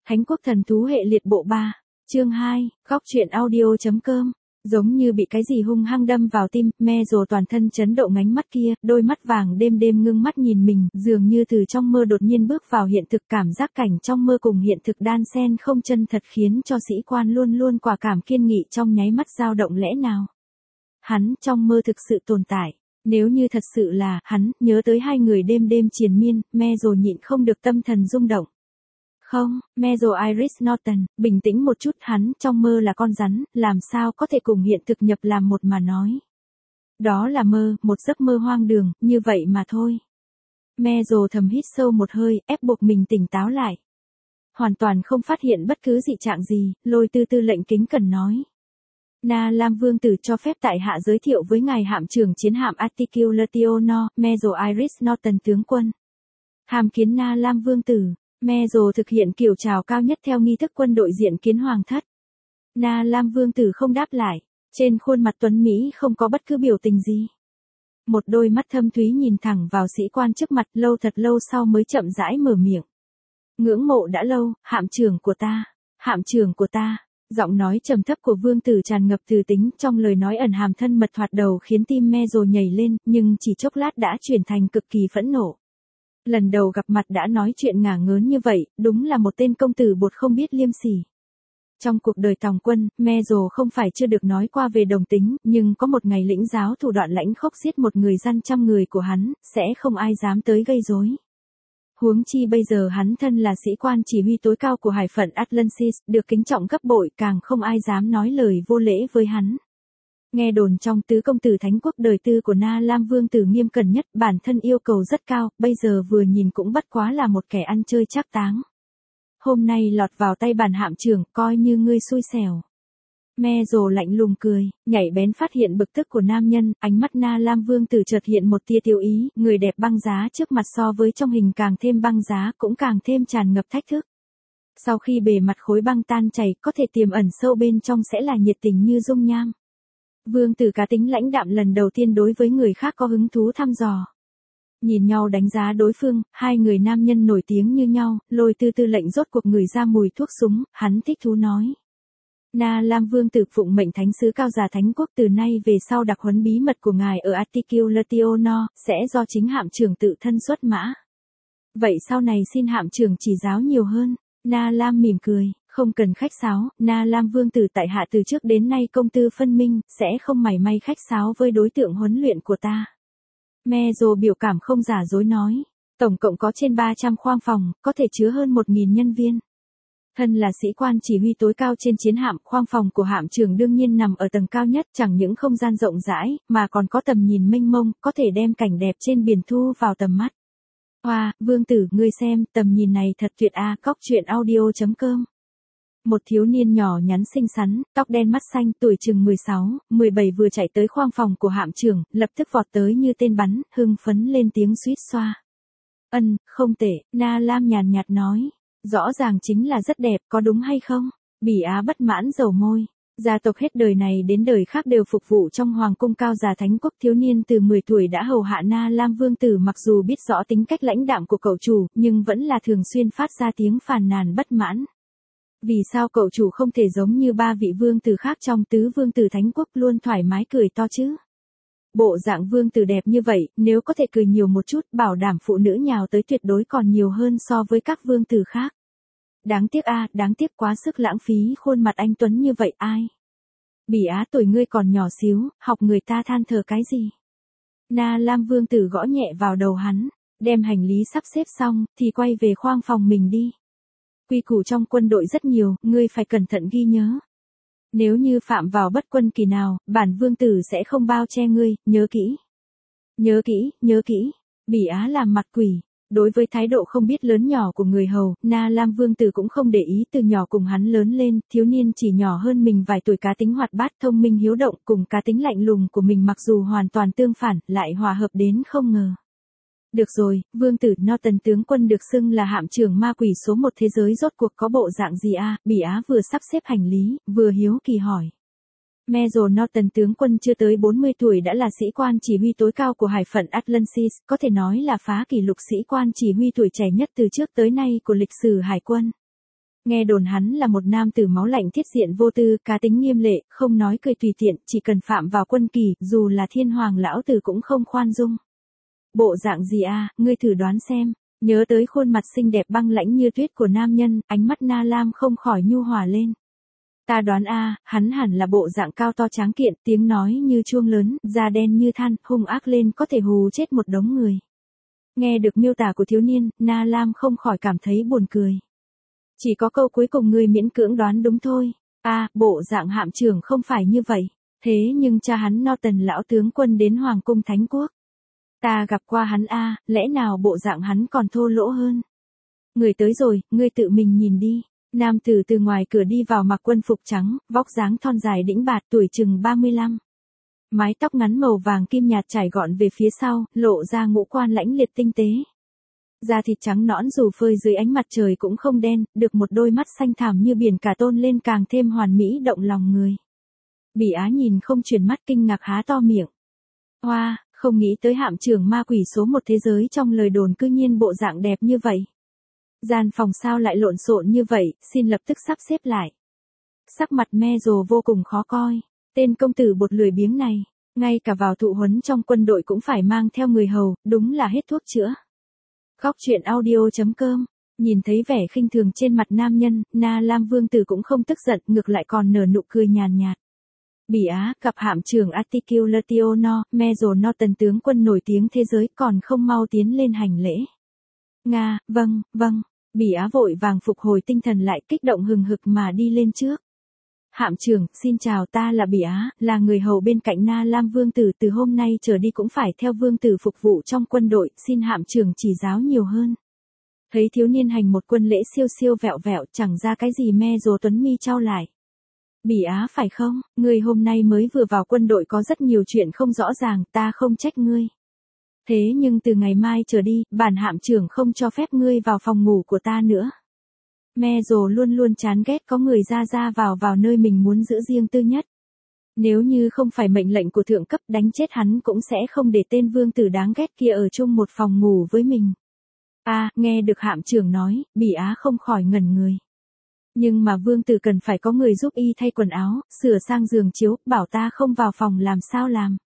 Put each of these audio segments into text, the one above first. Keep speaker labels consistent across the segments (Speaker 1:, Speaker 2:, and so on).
Speaker 1: Thánh quốc thần thú hệ liệt bộ 3, chương 2, góc truyện audio.com. Giống như bị cái gì hung hăng đâm vào tim, Mezzo toàn thân chấn động ngánh mắt kia, đôi mắt vàng đêm đêm ngưng mắt nhìn mình, dường như từ trong mơ đột nhiên bước vào hiện thực, cảm giác cảnh trong mơ cùng hiện thực đan xen không chân thật khiến cho sĩ quan luôn luôn quả cảm kiên nghị trong nháy mắt dao động lẽ nào. Hắn trong mơ thực sự tồn tại. Nếu như thật sự là hắn, nhớ tới hai người đêm đêm triền miên, Mezzo nhịn không được tâm thần rung động. Không, Mezzo Iris Norton, bình tĩnh một chút, hắn trong mơ là con rắn, làm sao có thể cùng hiện thực nhập làm một mà nói. Đó là mơ, một giấc mơ hoang đường, như vậy mà thôi. Mezzo thầm hít sâu một hơi, ép buộc mình tỉnh táo lại. Hoàn toàn không phát hiện bất cứ dị trạng gì, Lôi Tư Tư lệnh kính cẩn nói. Na Lam Vương tử cho phép tại hạ giới thiệu với ngài hạm trưởng chiến hạm Articulatio, Mezzo Iris Norton tướng quân. Hàm kiến Na Lam Vương tử. Mezzo thực hiện kiểu chào cao nhất theo nghi thức quân đội diện kiến hoàng thất. Na Lam Vương tử không đáp lại, trên khuôn mặt tuấn Mỹ không có bất cứ biểu tình gì. Một đôi mắt thâm thúy nhìn thẳng vào sĩ quan trước mặt, lâu thật lâu sau mới chậm rãi mở miệng. Ngưỡng mộ đã lâu, hạm trưởng của ta, hạm trưởng của ta. Giọng nói trầm thấp của vương tử tràn ngập từ tính, trong lời nói ẩn hàm thân mật thoạt đầu khiến tim Mezzo nhảy lên, nhưng chỉ chốc lát đã chuyển thành cực kỳ phẫn nộ. Lần đầu gặp mặt đã nói chuyện ngả ngớn như vậy, đúng là một tên công tử bột không biết liêm sỉ. Trong cuộc đời tòng quân, Mezzo không phải chưa được nói qua về đồng tính, nhưng có một ngày lĩnh giáo thủ đoạn lãnh khốc giết một người dân trăm người của hắn, sẽ không ai dám tới gây rối. Huống chi bây giờ hắn thân là sĩ quan chỉ huy tối cao của hải phận Atlantis, được kính trọng gấp bội, càng không ai dám nói lời vô lễ với hắn. Nghe đồn trong tứ công tử thánh quốc đời tư của Na Lam Vương tử nghiêm cẩn nhất, bản thân yêu cầu rất cao, bây giờ vừa nhìn cũng bất quá là một kẻ ăn chơi trác táng. Hôm nay lọt vào tay bản hạm trưởng, coi như ngươi xui xẻo. Mezzo lạnh lùng cười, nhảy bén phát hiện bực tức của nam nhân, ánh mắt Na Lam Vương tử chợt hiện một tia tiêu ý, người đẹp băng giá trước mặt so với trong hình càng thêm băng giá, cũng càng thêm tràn ngập thách thức. Sau khi bề mặt khối băng tan chảy, có thể tiềm ẩn sâu bên trong sẽ là nhiệt tình như dung nham. Vương tử cá tính lãnh đạm lần đầu tiên đối với người khác có hứng thú thăm dò. Nhìn nhau đánh giá đối phương, hai người nam nhân nổi tiếng như nhau, Lôi Tư Tư lệnh rốt cuộc ngửi ra mùi thuốc súng, hắn thích thú nói. Na Lam Vương tử phụng mệnh thánh sứ cao già thánh quốc, từ nay về sau đặc huấn bí mật của ngài ở Articulatio sẽ do chính hạm trưởng tự thân xuất mã. Vậy sau này xin hạm trưởng chỉ giáo nhiều hơn. Na Lam mỉm cười, không cần khách sáo, Na Lam Vương tử tại hạ từ trước đến nay công tư phân minh, sẽ không mảy may khách sáo với đối tượng huấn luyện của ta. Mezzo biểu cảm không giả dối nói, tổng cộng có trên 300 khoang phòng, có thể chứa hơn 1.000 nhân viên. Thân là sĩ quan chỉ huy tối cao trên chiến hạm, khoang phòng của hạm trưởng đương nhiên nằm ở tầng cao nhất, chẳng những không gian rộng rãi, mà còn có tầm nhìn mênh mông, có thể đem cảnh đẹp trên biển thu vào tầm mắt. Hoa, Vương tử, ngươi xem, tầm nhìn này thật tuyệt a, góc truyện audio.com. Một thiếu niên nhỏ nhắn xinh xắn, tóc đen mắt xanh, tuổi chừng 16, 17 vừa chạy tới khoang phòng của hạm trưởng, lập tức vọt tới như tên bắn, hưng phấn lên tiếng suýt xoa. Không tệ, Na Lam nhàn nhạt nói. Rõ ràng chính là rất đẹp, có đúng hay không? Bỉ Á bất mãn dầu môi. Gia tộc hết đời này đến đời khác đều phục vụ trong hoàng cung cao già thánh quốc, thiếu niên từ 10 tuổi đã hầu hạ Na Lam Vương tử, mặc dù biết rõ tính cách lãnh đạm của cậu chủ, nhưng vẫn là thường xuyên phát ra tiếng phàn nàn bất mãn. Vì sao cậu chủ không thể giống như ba vị vương tử khác trong tứ vương tử thánh quốc luôn thoải mái cười to chứ? Bộ dạng vương tử đẹp như vậy, nếu có thể cười nhiều một chút, bảo đảm phụ nữ nhào tới tuyệt đối còn nhiều hơn so với các vương tử khác. Đáng tiếc a, đáng tiếc quá sức lãng phí khuôn mặt anh tuấn như vậy ai. Bỉ Á tuổi ngươi còn nhỏ xíu, học người ta than thở cái gì. Na Lam Vương tử gõ nhẹ vào đầu hắn, đem hành lý sắp xếp xong, thì quay về khoang phòng mình đi. Quy củ trong quân đội rất nhiều, ngươi phải cẩn thận ghi nhớ. Nếu như phạm vào bất quân kỳ nào, bản vương tử sẽ không bao che ngươi, nhớ kỹ. Nhớ kỹ, nhớ kỹ. Bỉ Á làm mặt quỷ. Đối với thái độ không biết lớn nhỏ của người hầu, Na Lam Vương tử cũng không để ý, từ nhỏ cùng hắn lớn lên, thiếu niên chỉ nhỏ hơn mình vài tuổi, cá tính hoạt bát, thông minh hiếu động, cùng cá tính lạnh lùng của mình mặc dù hoàn toàn tương phản, lại hòa hợp đến không ngờ. Được rồi, Vương tử Norton tướng quân được xưng là hạm trưởng ma quỷ số 1 thế giới rốt cuộc có bộ dạng gì a? Bỉ Á vừa sắp xếp hành lý, vừa hiếu kỳ hỏi. Mezzo Norton tướng quân chưa tới 40 tuổi đã là sĩ quan chỉ huy tối cao của hải phận Atlantis, có thể nói là phá kỷ lục sĩ quan chỉ huy tuổi trẻ nhất từ trước tới nay của lịch sử hải quân. Nghe đồn hắn là một nam tử máu lạnh thiết diện vô tư, cá tính nghiêm lệ, không nói cười tùy tiện, chỉ cần phạm vào quân kỳ, dù là thiên hoàng lão tử cũng không khoan dung. Bộ dạng gì à, ngươi thử đoán xem. Nhớ tới khuôn mặt xinh đẹp băng lãnh như tuyết của nam nhân, ánh mắt Na Lam không khỏi nhu hòa lên. Ta đoán hắn hẳn là bộ dạng cao to tráng kiện, tiếng nói như chuông lớn, da đen như than, hung ác lên có thể hù chết một đống người. Nghe được miêu tả của thiếu niên, Na Lam không khỏi cảm thấy buồn cười. Chỉ có câu cuối cùng ngươi miễn cưỡng đoán đúng thôi. Bộ dạng Hạm trưởng không phải như vậy. Thế nhưng cha hắn Norton lão tướng quân đến Hoàng cung Thánh Quốc. Ta gặp qua hắn lẽ nào bộ dạng hắn còn thô lỗ hơn. Người tới rồi, ngươi tự mình nhìn đi. Nam tử từ ngoài cửa đi vào mặc quân phục trắng, vóc dáng thon dài đĩnh bạt, tuổi chừng 35. Mái tóc ngắn màu vàng kim nhạt trải gọn về phía sau, lộ ra ngũ quan lãnh liệt tinh tế. Da thịt trắng nõn dù phơi dưới ánh mặt trời cũng không đen, được một đôi mắt xanh thẳm như biển cả tôn lên càng thêm hoàn mỹ động lòng người. Bỉ Á nhìn không chuyển mắt kinh ngạc há to miệng. Hoa, không nghĩ tới Hạm trưởng ma quỷ số một thế giới trong lời đồn cư nhiên bộ dạng đẹp như vậy. Gian phòng sao lại lộn xộn như vậy, xin lập tức sắp xếp lại. Sắc mặt Mezzo vô cùng khó coi. Tên công tử bột lười biếng này, ngay cả vào thụ huấn trong quân đội cũng phải mang theo người hầu, đúng là hết thuốc chữa. Góc truyện audio.com. Nhìn thấy vẻ khinh thường trên mặt nam nhân, Na Lam vương tử cũng không tức giận, ngược lại còn nở nụ cười nhàn nhạt. Bỉ Á, gặp Hạm trưởng Articulatio, Mezzo Norton tướng quân nổi tiếng thế giới, còn không mau tiến lên hành lễ. Nga, vâng. Bỉ Á vội vàng phục hồi tinh thần lại, kích động hừng hực mà đi lên trước. Hạm trưởng, xin chào, ta là Bỉ Á, là người hầu bên cạnh Na Lam vương tử, từ hôm nay trở đi cũng phải theo vương tử phục vụ trong quân đội, xin Hạm trưởng chỉ giáo nhiều hơn. Thấy thiếu niên hành một quân lễ siêu siêu vẹo vẹo, chẳng ra cái gì, Mezzo tuấn mi chau lại. Bỉ Á phải không, ngươi hôm nay mới vừa vào quân đội có rất nhiều chuyện không rõ ràng, ta không trách ngươi. Thế nhưng từ ngày mai trở đi, bản Hạm trưởng không cho phép ngươi vào phòng ngủ của ta nữa. Mezzo luôn luôn chán ghét có người ra vào nơi mình muốn giữ riêng tư nhất. Nếu như không phải mệnh lệnh của thượng cấp, đánh chết hắn cũng sẽ không để tên vương tử đáng ghét kia ở chung một phòng ngủ với mình. Nghe được Hạm trưởng nói, Bỉ Á không khỏi ngẩn người. Nhưng mà vương tử cần phải có người giúp y thay quần áo, sửa sang giường chiếu, bảo ta không vào phòng làm sao làm.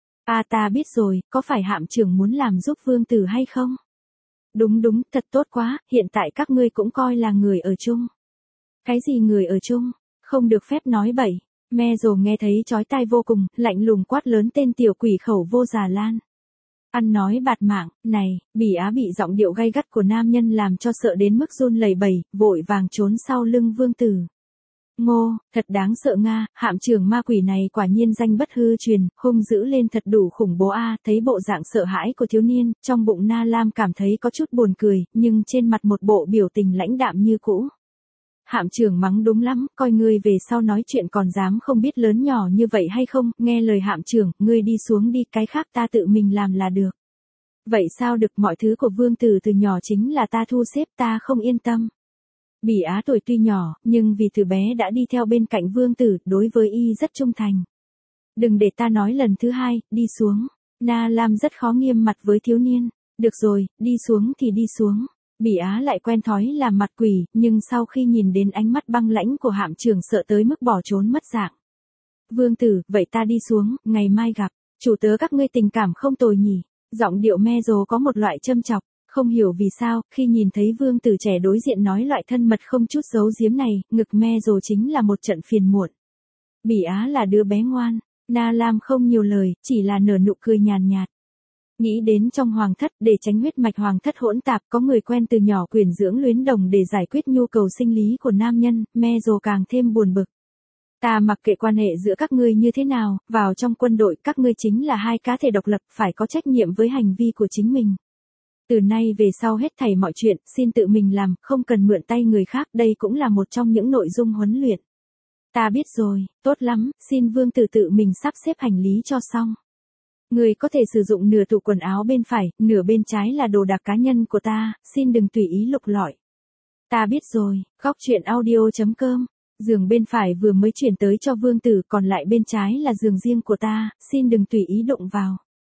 Speaker 1: Ta biết rồi, có phải Hạm trưởng muốn làm giúp vương tử hay không? Đúng, thật tốt quá, hiện tại các ngươi cũng coi là người ở chung. Cái gì người ở chung? Không được phép nói bậy. Mezzo nghe thấy chói tai vô cùng, lạnh lùng quát lớn tên tiểu quỷ khẩu vô già lan. Ăn nói bạt mạng, này, Bỉ Á bị giọng điệu gay gắt của nam nhân làm cho sợ đến mức run lẩy bẩy, vội vàng trốn sau lưng vương tử. Ngô, thật đáng sợ Nga, Hạm trưởng ma quỷ này quả nhiên danh bất hư truyền, hung dữ lên thật đủ khủng bố thấy bộ dạng sợ hãi của thiếu niên, trong bụng Na Lam cảm thấy có chút buồn cười, nhưng trên mặt một bộ biểu tình lãnh đạm như cũ. Hạm trưởng mắng đúng lắm, coi ngươi về sau nói chuyện còn dám không biết lớn nhỏ như vậy hay không, nghe lời Hạm trưởng, ngươi đi xuống đi, cái khác ta tự mình làm là được. Vậy sao được, mọi thứ của vương tử từ nhỏ chính là ta thu xếp, ta không yên tâm. Bỉ Á tuổi tuy nhỏ, nhưng vì từ bé đã đi theo bên cạnh vương tử, đối với y rất trung thành. Đừng để ta nói lần thứ hai, đi xuống. Na Lam rất khó nghiêm mặt với thiếu niên. Được rồi, đi xuống thì đi xuống. Bỉ Á lại quen thói làm mặt quỷ, nhưng sau khi nhìn đến ánh mắt băng lãnh của Hạm trưởng sợ tới mức bỏ trốn mất dạng. Vương tử, vậy ta đi xuống, ngày mai gặp. Chủ tớ các ngươi tình cảm không tồi nhỉ. Giọng điệu Mezzo có một loại châm chọc. Không hiểu vì sao, khi nhìn thấy vương tử trẻ đối diện nói loại thân mật không chút giấu giếm này, ngực Mezzo chính là một trận phiền muộn. Bỉ Á là đứa bé ngoan, Na Lam không nhiều lời, chỉ là nở nụ cười nhàn nhạt. Nghĩ đến trong hoàng thất, để tránh huyết mạch hoàng thất hỗn tạp, có người quen từ nhỏ quyển dưỡng luyến đồng để giải quyết nhu cầu sinh lý của nam nhân, Mezzo càng thêm buồn bực. Ta mặc kệ quan hệ giữa các ngươi như thế nào, vào trong quân đội các ngươi chính là hai cá thể độc lập, phải có trách nhiệm với hành vi của chính mình. Từ nay về sau hết thảy mọi chuyện, xin tự mình làm, không cần mượn tay người khác, đây cũng là một trong những nội dung huấn luyện. Ta biết rồi, tốt lắm, xin vương tử tự mình sắp xếp hành lý cho xong. Người có thể sử dụng nửa tủ quần áo bên phải, nửa bên trái là đồ đạc cá nhân của ta, xin đừng tùy ý lục lọi. Ta biết rồi, góc truyện audio.com. Giường bên phải vừa mới chuyển tới cho vương tử, còn lại bên trái là giường riêng của ta, xin đừng tùy ý đụng vào.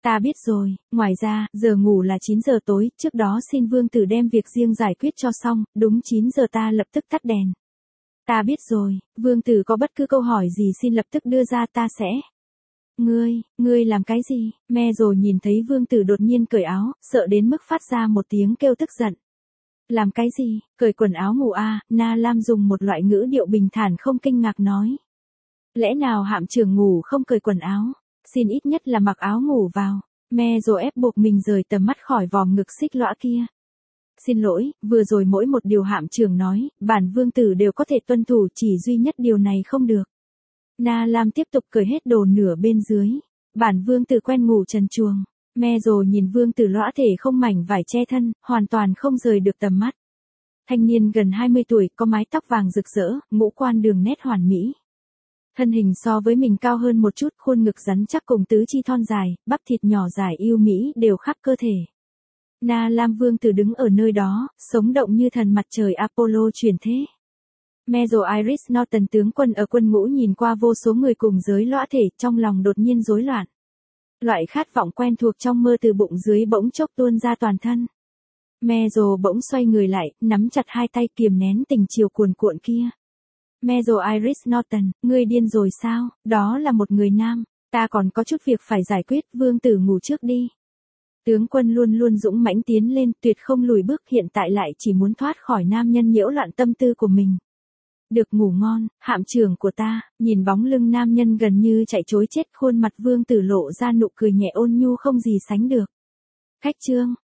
Speaker 1: Ta biết rồi, ngoài ra, giờ ngủ là 9 giờ tối, trước đó xin vương tử đem việc riêng giải quyết cho xong, đúng 9 giờ ta lập tức tắt đèn. Ta biết rồi, vương tử có bất cứ câu hỏi gì xin lập tức đưa ra ta sẽ. Ngươi làm cái gì? Me rồi nhìn thấy vương tử đột nhiên cởi áo, sợ đến mức phát ra một tiếng kêu tức giận. Làm cái gì? Cởi quần áo ngủ à? Na Lam dùng một loại ngữ điệu bình thản không kinh ngạc nói. Lẽ nào hạm trưởng ngủ không cởi quần áo? Xin ít nhất là mặc áo ngủ vào. Me rồi ép buộc mình rời tầm mắt khỏi vòm ngực xích lõa kia. Xin lỗi, vừa rồi mỗi một điều hạm trưởng nói, bản vương tử đều có thể tuân thủ, chỉ duy nhất điều này không được. Na Lam tiếp tục cởi hết đồ nửa bên dưới. Bản vương tử quen ngủ trần truồng. Me rồi nhìn vương tử lõa thể không mảnh vải che thân, hoàn toàn không rời được tầm mắt. Thanh niên gần 20 tuổi, có mái tóc vàng rực rỡ, ngũ quan đường nét hoàn mỹ. Thân hình so với mình cao hơn một chút, khuôn ngực rắn chắc cùng tứ chi thon dài, bắp thịt nhỏ dài yêu mỹ đều khắp cơ thể. Na Lam vương tử đứng ở nơi đó, sống động như thần mặt trời Apollo chuyển thế. Major Iris Norton tướng quân ở quân ngũ nhìn qua vô số người cùng giới lõa thể, trong lòng đột nhiên rối loạn. Loại khát vọng quen thuộc trong mơ từ bụng dưới bỗng chốc tuôn ra toàn thân. Major bỗng xoay người lại, nắm chặt hai tay kiềm nén tình chiều cuồn cuộn kia. Major Iris Norton, ngươi điên rồi sao? Đó là một người nam, ta còn có chút việc phải giải quyết, vương tử ngủ trước đi. Tướng quân luôn luôn dũng mãnh tiến lên, tuyệt không lùi bước, hiện tại lại chỉ muốn thoát khỏi nam nhân nhiễu loạn tâm tư của mình. Được ngủ ngon, hạm trưởng của ta. Nhìn bóng lưng nam nhân gần như chạy trối chết, khuôn mặt vương tử lộ ra nụ cười nhẹ ôn nhu không gì sánh được. Khách trương,